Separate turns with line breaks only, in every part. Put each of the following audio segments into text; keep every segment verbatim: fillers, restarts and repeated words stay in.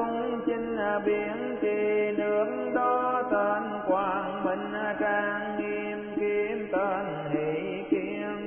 cung chinh biển trì nước đó tên quang minh trang nghiêm kiếm tên hỷ kiên.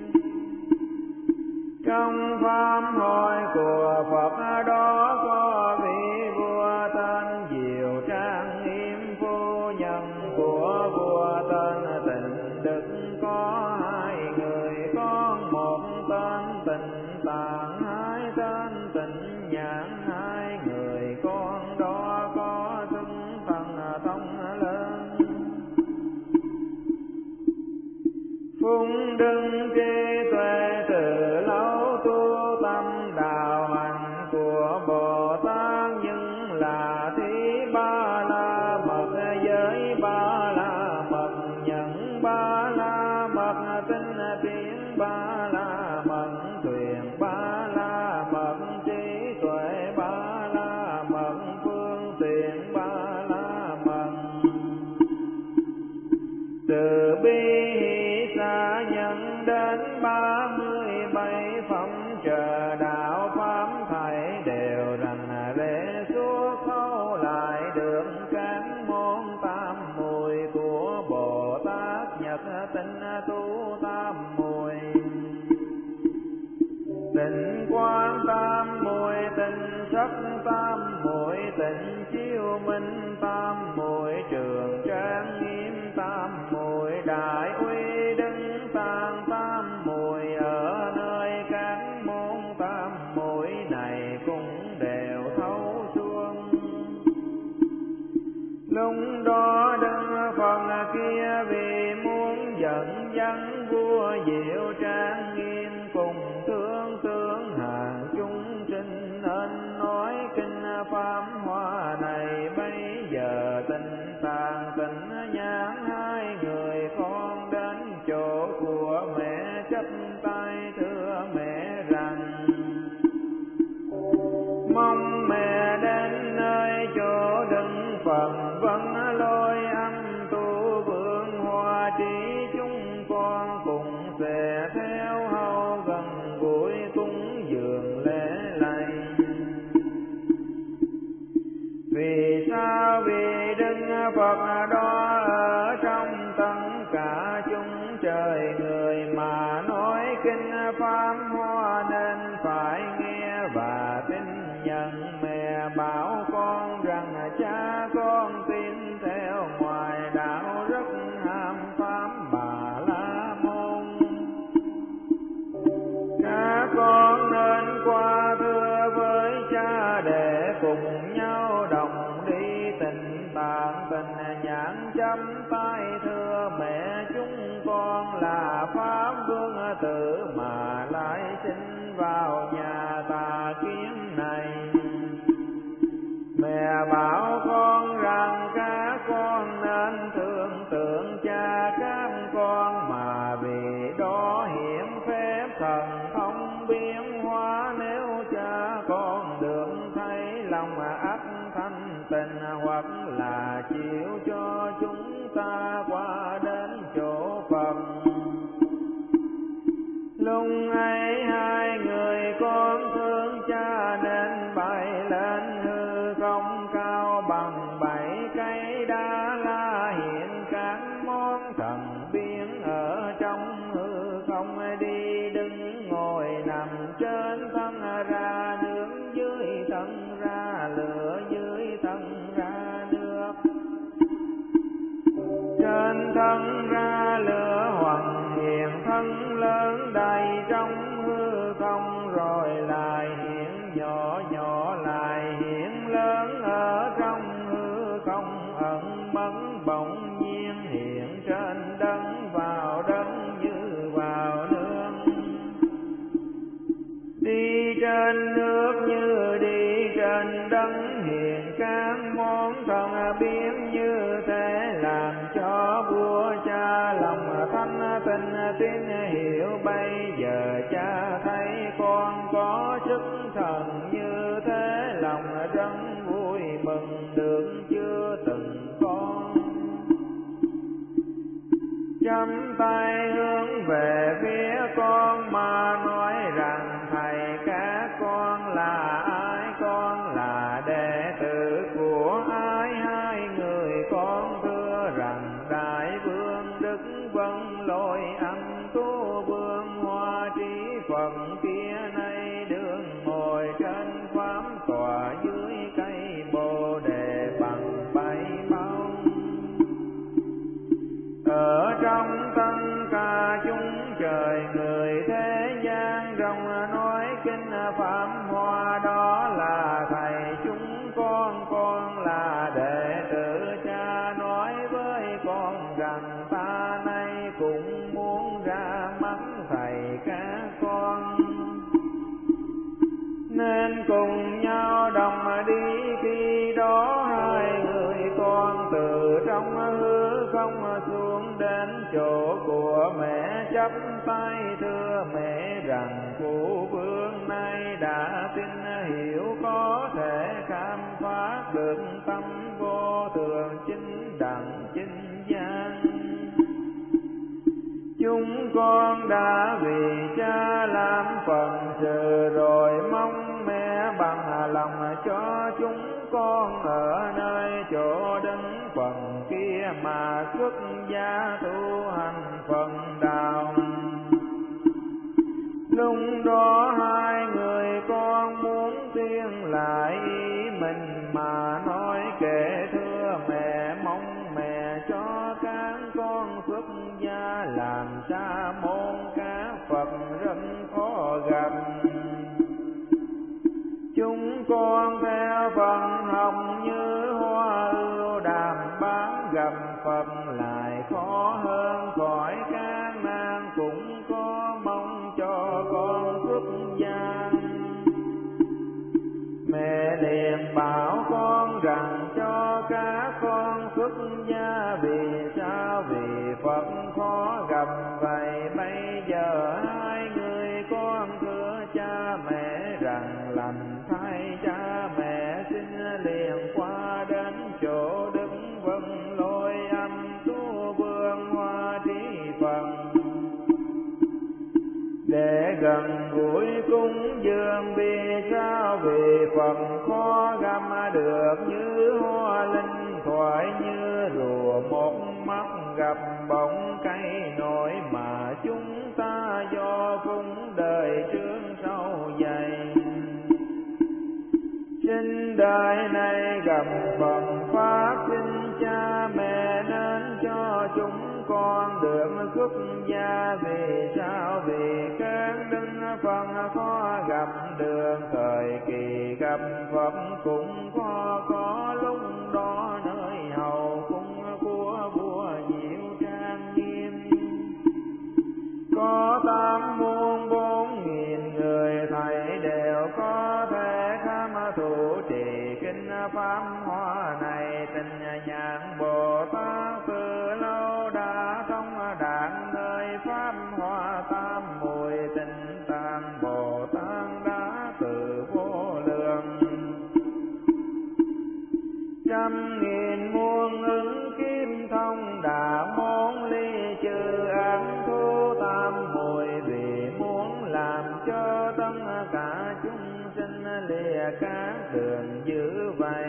Trong pháp hội của Phật đó có vị vua tên Diệu trang nghiêm, phu nhân của vua tên Tịnh Đức, có hai người con, một tên Tịnh Tạng, hai tên Tịnh Nhãn. Hai người con đó có xưng thần thông lớn, phụng đức trí tuệ từ lâu, tu tâm đạo hạnh của Bồ Tát, nhưng là thí ba la mật, giới ba la mật, nhận ba la mật, tinh tiến ba la mật, thuyền ba la mật, trí tuệ ba la mật, phương tiện ba la mật, từ bi hỷ xa nhân đến ba mươi bảy phẩm trợ đạo pháp, thảy đều rành rẽ suốt thấu lại được các môn tam muội của Bồ Tát Nhật tinh tu tam muội. Tịnh quang tam muội, tịnh sắc tam muội, tịnh chiêu minh tam muội, trường trang nghiêm tam muội, đại uy đứng tàng tam muội. Ở nơi các môn tam muội này cũng đều thấu suông. Lúc đó Đức Phật kia vì muốn dẫn dắt vua Diệu trang nghiêm cùng thương tương hàng chúng sinh, nên nói kinh pháp hoa này. Bây giờ Tịnh Tạng Tịnh Nhãn hai người con đến chỗ của mẹ, chắp tay thưa mẹ rằng: mong mẹ đến nơi chỗ Đức Phật vẫn lôi âm tu vương hoa trí, chúng con cùng sẽ theo hầu gần gũi cúng dường lễ lạy. Vì sao? Vì Đức Phật đó ở trong tất cả chúng trời người mà nói kinh pháp hoa, nên phải nghe và tin nhận. Mẹ bảo con rằng cha con tin theo ngoài đạo, rất ham pháp Bà La Môn. Các con nên qua thưa với cha để cùng nhau đồng đi Tịnh Tạng Tịnh Nhãn, chắp tay thưa mẹ: chúng con là pháp vương tử mà lại sinh vào nhà tà kiến này. Mẹ bảo con rằng các con nên thương tưởng cha các con, mà vì đó hiển phép thần thông biến hóa. Nếu cha con được thấy lòng ắt thanh tịnh, hoặc là chịu cho chúng ta qua đến chỗ Phật, lúc ấy hai người con thương cha nên bay lên hư không cao bằng bảy cây đa la, hiện các món thần biến ở trong hư không. Đi đứng ngồi nằm trên thân ra nước, dưới thân ra lửa, dưới thân ra nước, trên thân ra lửa hoằng hiện thân lớn đầy trong hư không, rồi lại hiện nhỏ, nhỏ lại hiện lớn ở trong hư không, ẩn mẫn bỗng nhiên hiện trên đất, vào đất như vào nước, đi trên nước như đi trên đất, hiện các món thần biến như thế, làm cho vua cha lòng thanh tinh tín hiểu. Bây giờ cha thấy con có sức thần như thế, lòng rất vui mừng được chưa từng có. Chăm tay hướng về phía con mà nói rằng: thầy các con là ai? Con là đệ chắp tay thưa mẹ rằng phụ vương nay đã tin hiểu, có thể khám phá được tâm vô thường chính đẳng chính giác. Chúng con đã vì cha làm phần sự rồi, mong mẹ bằng lòng cho chúng con ở nơi chỗ đứng phần kia mà xuất gia tu hành phần đạo. Lúc đó hai người con muốn tiên lại ý mình mà nói kể thưa mẹ, mong mẹ cho các con xuất gia làm sa môn các Phật rất khó gặp. Chúng con theo phần học như hoa ưu đàm bán, gặp Phật lại khó hơn khỏi các nan, cũng có mong cho con xuất gia. Mẹ liền bảo con rằng cho các con xuất gia, vì sao? Vì Phật khó gặp vậy. Bây giờ hai người con thưa cha mẹ rằng lành thay cha mẹ xin liền qua đến chỗ Đức Vân Lôi Âm Tu Vương Hoa Trí Phật, để gần gũi cúng dường. Vì sao? Vì Phật khó găm được như hoa linh thoại, như rùa một mắt gặp bóng cây nổi, mà chúng ta do phúng đời trước sau dày. Xin đời này gặp Phật Pháp, xin cha mẹ nên cho chúng con được xuất gia. Vì sao? Vì các đức Phật khó gặp được, thời kỳ gặp Phật cũng khó, có lúc đó nơi hầu cung của vua Diệu Trang Nghiêm. Có tám muôn bốn nghìn người thầy đều có thể khám thủ trì kinh pháp hoa này. Tình nhãn Bồ Tát từ lâu đã thông đạt nơi pháp hoa tam mùi, tình tạng Bồ Tát đã từ vô lượng. Trăm nghìn muôn ứng kim thông đạt môn ly chư ác thu tam mùi, vì muốn làm cho tất cả chúng sinh lìa các đường dữ vậy.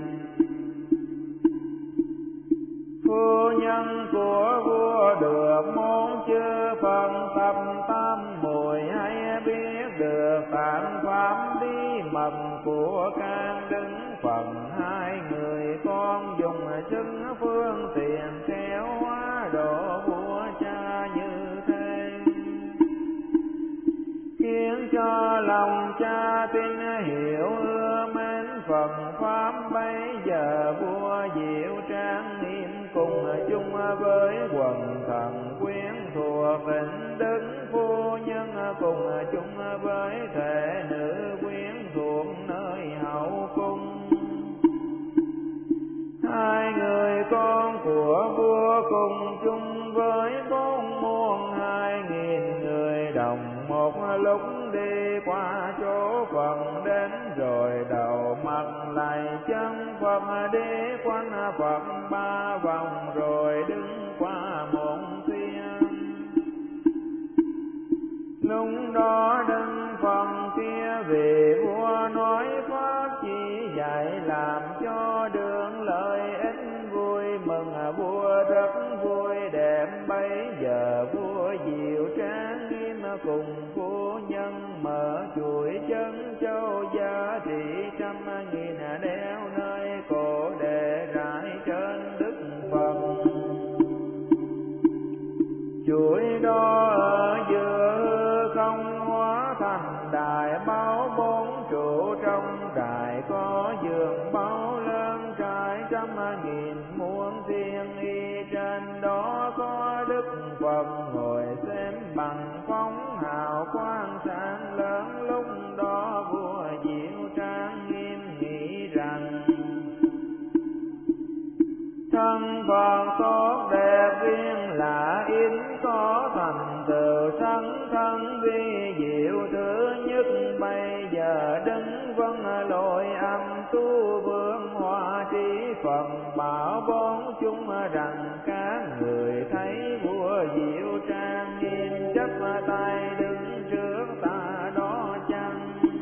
Phu nhân của vua được môn chư Phật tập tam mùi, hay biết được tạng pháp bí mật của các đức Phật. Hai người con dùng sức phương tiện khéo hóa độ vua cha như thế, khiến cho lòng cha tin hiểu ưa mến Phật Pháp. Bây giờ vua Diệu Trang Nghiêm cùng chung với quần thần quyến thuộc tỉnh Đức phu nhân, cùng chung với thể nữ quyến thuộc nơi hậu cung. Hai người con của vua cùng chung với bốn muôn hai nghìn người đồng một lúc đi qua chỗ Phật đến, rồi đầu mặt lạy chân Phật đi quanh Phật ba vòng, rồi đứng qua một thiên. Lúc đó đứng phần kia vì vua nói pháp chỉ dạy làm cho đường lợi ích vui mừng. Vua rất vui đẹp. Bây giờ vua Diệu Trang Nghiêm cùng phu nhân mở chuỗi chân châu giá trị trăm nghìn đeo nơi cổ để rải trên Đức Phật. Chuỗi đó ở giữa không hóa thành đài báo bốn trụ, trong đài có giường báo lớn trải trăm nghìn muôn thiên y. Trên đó có Đức Phật ngồi xem bằng phóng hào quang sáng lớn. Lúc đó vua Diệu Trang Nghiêm nghĩ rằng thân Phật tốt đẹp riêng là in có thành tựu phần bảo bốn chúng rằng các người thấy vua diệu trang nghiêm chấp tay đứng trước ta đó chăng?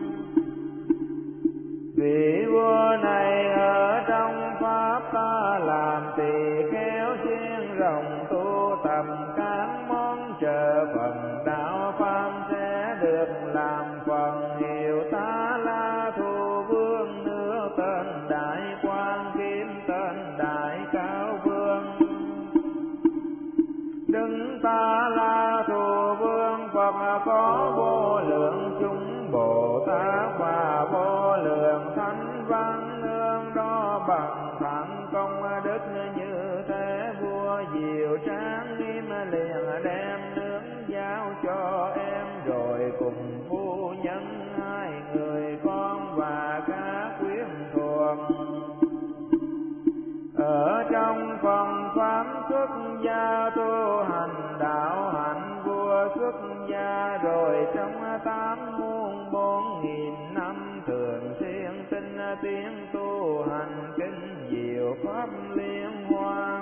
Vị vua này ở trong pháp ta làm tỳ khéo xuyên rồng tu tập các món trợ phần đạo pháp sẽ được làm phần hiệu ta la thu vương nước tên đại quang kiếm tên đại cao vương. Đứng ta la thu vương Phật có vô lượng chúng Bồ Tát và vô lượng thánh văn nương đó bằng thẳng công đức như thế. Vua diệu tráng nghiêm liền đem nướng giao cho em rồi cùng phu nhân hai người con và các quyến thuộc. Ở trong phần pháp xuất gia tu hành đạo hạnh vua xuất gia rồi trong tám muôn bốn nghìn năm thường xuyên tinh tiến tu hành kinh diệu pháp liên hoa.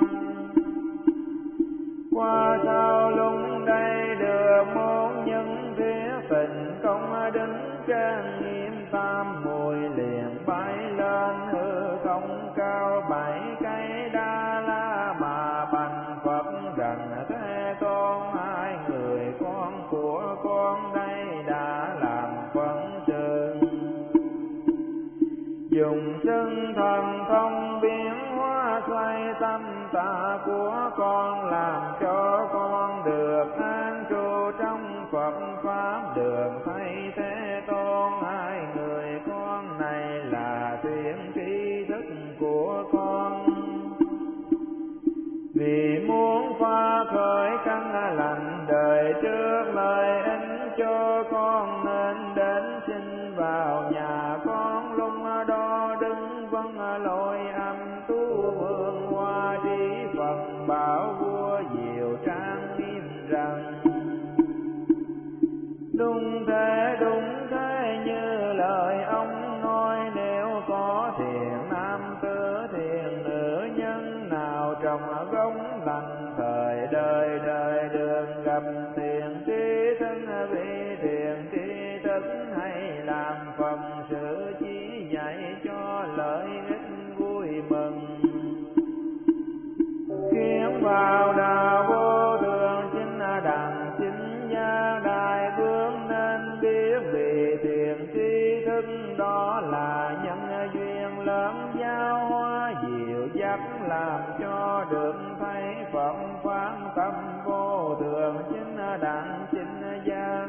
Qua sau lung đây được môn nhân thiết tình công đứng trang nghiêm tam mùi liền bay lên hư không cao bảy cây đa la mà bạch Phật rằng Thế Tôn hai người con của con đây đã làm phận sự. Dùng xưng thần thông biến hóa xoay tâm ta của con làm cho con được an trụ trong Phật pháp đường thay Thế Tôn hai người con này là tuyển tri thức của con. Vì muốn pha khởi căn lành đời trước lời in cho con nên đến xin vào nhà con lúc đó đứng vâng lôi âm tu vương hoa trí phần bảo vua diệu trang nghiêm rằng đúng thế đúng thế như lời ông nói. Nếu có thiện nam tử thiện nữ nhân nào trong gống lành thời đời đời đường gặp thiện trí thân vị thiện trí thức hay làm phần sự chỉ dạy cho lợi ích vui mừng. Khiến vào đạo vô thường chính đẳng chính giác đại vương nên biết vì thiện tri thức đó là nhân duyên lớn giáo hóa diệu dắt làm cho được thấy Phật pháp tâm vô thường chính đẳng chính giác.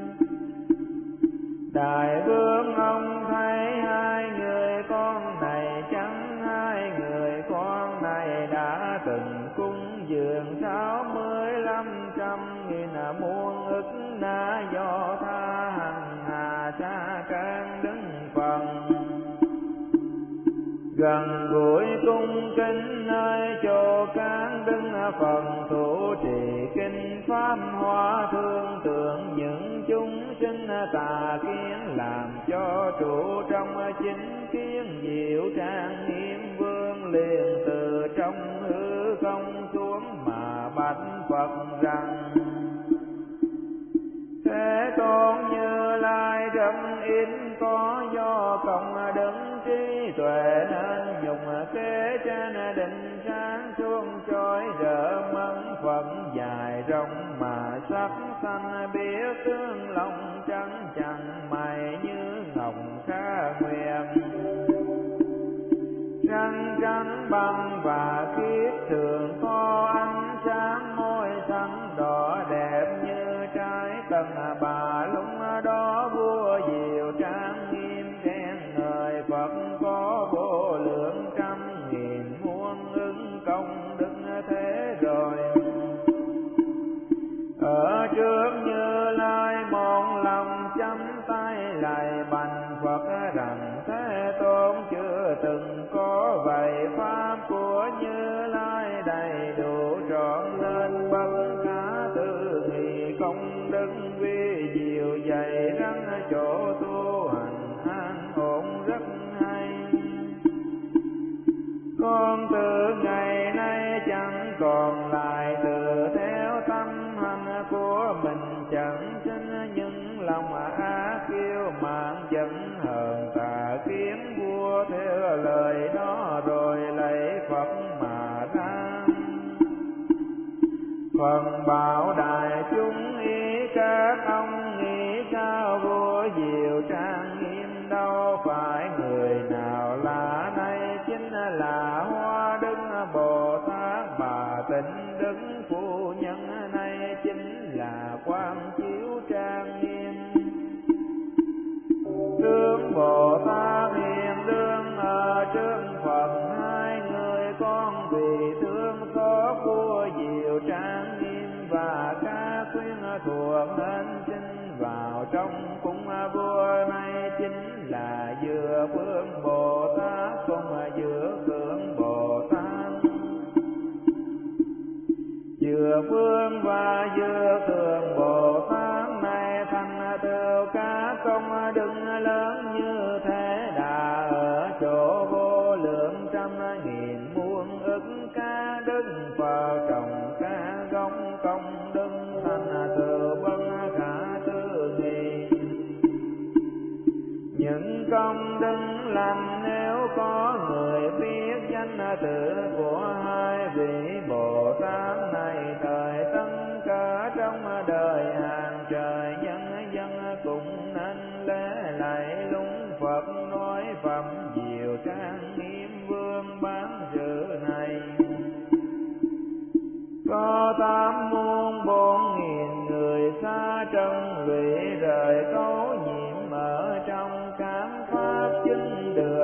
Đại vương ông thấy hai người con này chẳng hai người con này đã từng cúng dường sáu mươi lăm trăm nghìn muôn ức na do tha hằng hà sa can đứng phần. Gần gũi cung kính nơi chỗ cán đứng phần thủ trì kinh pháp hóa thương tưởng những chúng sinh tà kiến làm cho trụ trong chính kiến diệu trang nghiêm vương liền từ trong hư không xuống mà bạch Phật rằng Thế Tôn Như Lai rất ít có do công đứng trí tuệ nên dùng kế trên định sáng suông trôi rỡ mẫn Phật dài rộng mà sắc xanh biết tương lòng trắng chẳng mày như ngọc kha nguyệt. Trăng trắng băng và khiết thường có ánh sáng môi xanh đỏ đẹp như trái tầng bà lúng đó vua diệu trang nghiêm khen ngợi Phật có vô lượng trăm nghìn muôn ứng công đức thế rồi. Ở trước Như Lai một lòng chắp tay lạy bạch Phật rằng Thế Tôn chưa từng có vậy pháp của Như Lai Con từ ngày nay chẳng còn lại tự theo tâm hành của mình, chẳng sinh những lòng ác kiêu mạn giận hờn tà kiến vua theo lời đó rồi lấy Phật mà ra. Phần bảo đại chúng ý các ông nghĩ sao vua diệu trang nghiêm, đâu phải người nào lạ này chính là Hoa Đức Bồ Tát Bà Tịnh Đức Phu Nhân, này chính là Quang Chiếu trang nghiêm. Tướng Bồ Tát hiện đương ở trước Phật, hai người con vì thương xót vua diệu trang nghiêm và các quyến thuộc nên xin vào trong cung vua, này chính là Dược Phương Bồ Tát cùng Dược Tượng Bồ Tát. Dược Phương và Dược Tượng Bồ Tát này thành tựu các công đức lớn như thế đà, ở chỗ vô lượng trăm nghìn muôn ức ca đức Phật trồng ca gốc công đức thành tựu bất khả tư nghị. Những công đức lành nếu có người biết danh tự của hai vị Bồ Tát này, thời tất cả trong đời hàng trời dân dân cũng nên lễ lạy lúng Phật, nói phẩm diệu trang nghiêm vương bán sự này. Có tám muôn bốn nghìn người xa trần lụy rời cấu nhiễm ở trong các pháp chứng được